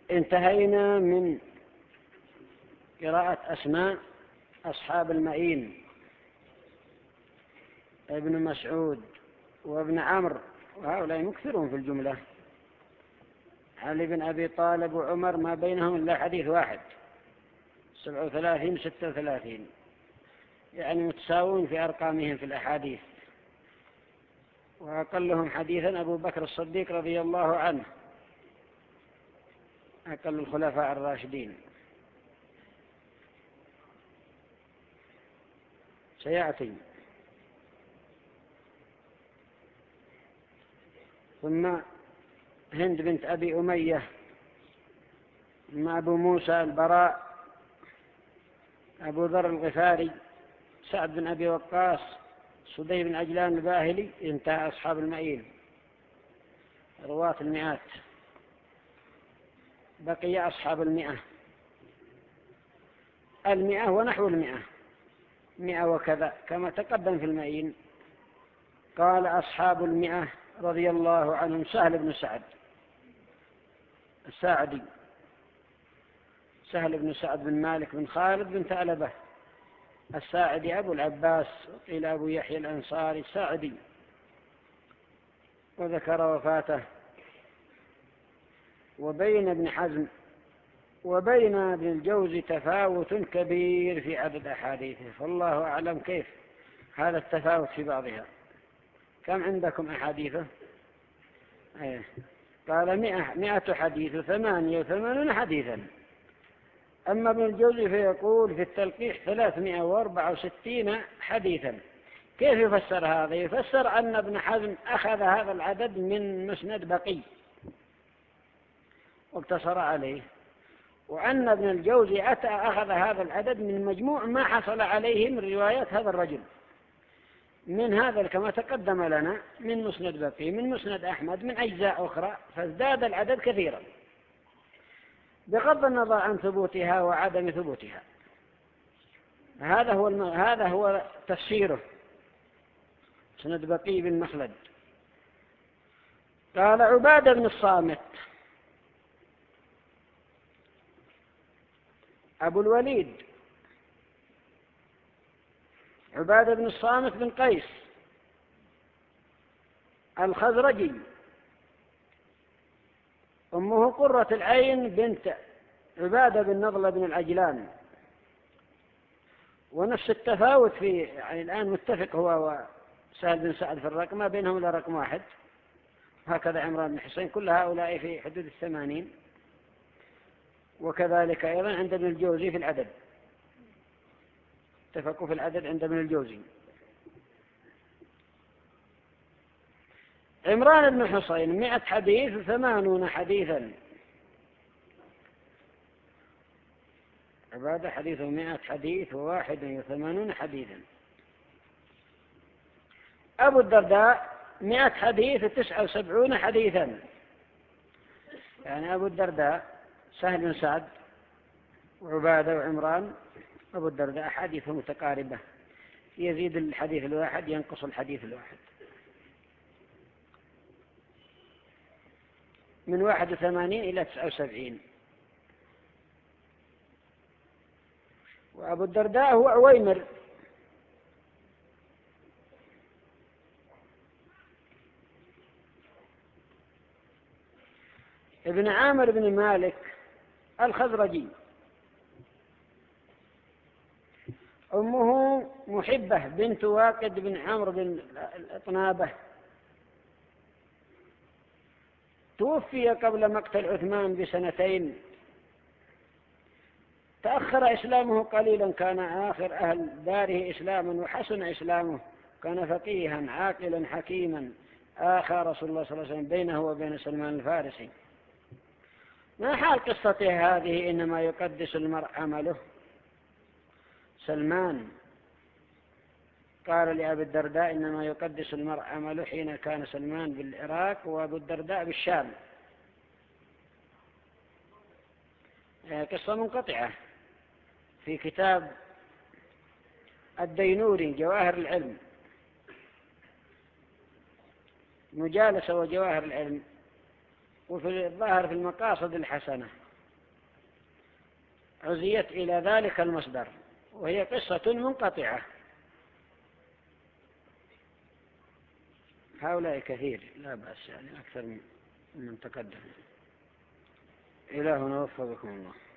انتهينا من قراءة أسماء أصحاب المئين: ابن مسعود وابن عمرو، وهؤلاء مكثرون في الجملة. علي بن أبي طالب وعمر ما بينهم إلا حديث واحد، 37 36، يعني متساوون في أرقامهم في الأحاديث. وأقلهم حديثا أبو بكر الصديق رضي الله عنه، أقل الخلفاء الراشدين. سيأتي. ثم هند بنت أبي أمية، ثم أبو موسى البراء، أبو ذر الغفاري، سعد بن أبي وقاص، صدي بن عجلان الباهلي. انتهى أصحاب المئين، رواة المئات. بقي أصحاب المئة، 100 ونحو 100، 100 وكذا كما تقدم في المئين. قال أصحاب 100 رضي الله عنهم: سهل بن سعد الساعدي، سهل بن سعد بن مالك بن خالد بن ثعلبة الساعدي أبو العباس، وقيل أبو يحيى الأنصاري الساعدي، وذكر وفاته. وبين ابن حزم وبين ابن الجوزي تفاوت كبير في عدد أحاديثه، فالله أعلم كيف هذا التفاوت في بعضها. كم عندكم أحاديثه؟ قال 100 حديث، 88 حديثا. أما ابن الجوزي فيقول في التلقيح 364 حديثا. كيف يفسر هذا؟ يفسر أن ابن حزم أخذ هذا العدد من مسند بقي واقتصر عليه، وأن ابن الجوزي أخذ هذا العدد من مجموع ما حصل عليه من روايات هذا الرجل، من هذا كما تقدم لنا، من مسند بقي، من مسند أحمد، من أجزاء أخرى، فازداد العدد كثيرا بغض النظر عن ثبوتها وعدم ثبوتها. هذا هو تفسيره، مسند بقي بن مخلد. قال عبادة بن الصامت أبو الوليد، عبادة بن الصامت بن قيس الخزرجي، أمه قرة العين بنت عبادة بن نضلة بن العجلان. ونفس التفاوت في، يعني الآن متفق هو وسهل بن سعد في الرقم، ما بينهم إلا رقم واحد. هكذا عمران بن حسين، كل هؤلاء في حدود 80. وكذلك أيضا عند ابن الجوزي في العدد، اتفقوا في العدد عند ابن الجوزي. عمران بن حسين 100 حديث و80 حديثا. عبادة حديثه 100 حديث و81 حديثا. أبو الدرداء 100 حديث و79 حديثا. يعني أبو الدرداء سهل بن سعد وعبادة وعمران، أبو الدرداء حديثه متقاربة، يزيد الحديث الواحد ينقص الحديث الواحد، من 81 إلى 79. وأبو الدرداء هو عويمر، ابن عامر بن مالك الخزرجي، أمه محبة بنت واقد بن عمرو بن الأطنابة، توفي قبل مقتل عثمان ب2 تأخر إسلامه قليلا، كان آخر أهل داره إسلاما وحسن إسلامه، كان فقيها عاقلا حكيما، آخى رسول الله صلى الله عليه وسلم بينه وبين سلمان الفارسي. ما حال قصته هذه؟ إنما يقدس المرء عمله. سلمان قال لأبي الدرداء إنما يقدس المرء عمله حين كان سلمان بالعراق وأبو الدرداء بالشام. قصة منقطعة في كتاب الدينوري جواهر العلم، مجالسة وجواهر العلم، وفي الظاهر في المقاصد الحسنة عزيت إلى ذلك المصدر، وهي قصة منقطعة. هؤلاء كثير لا بأس، يعني أكثر من تقدم. إلهنا وفقكم الله.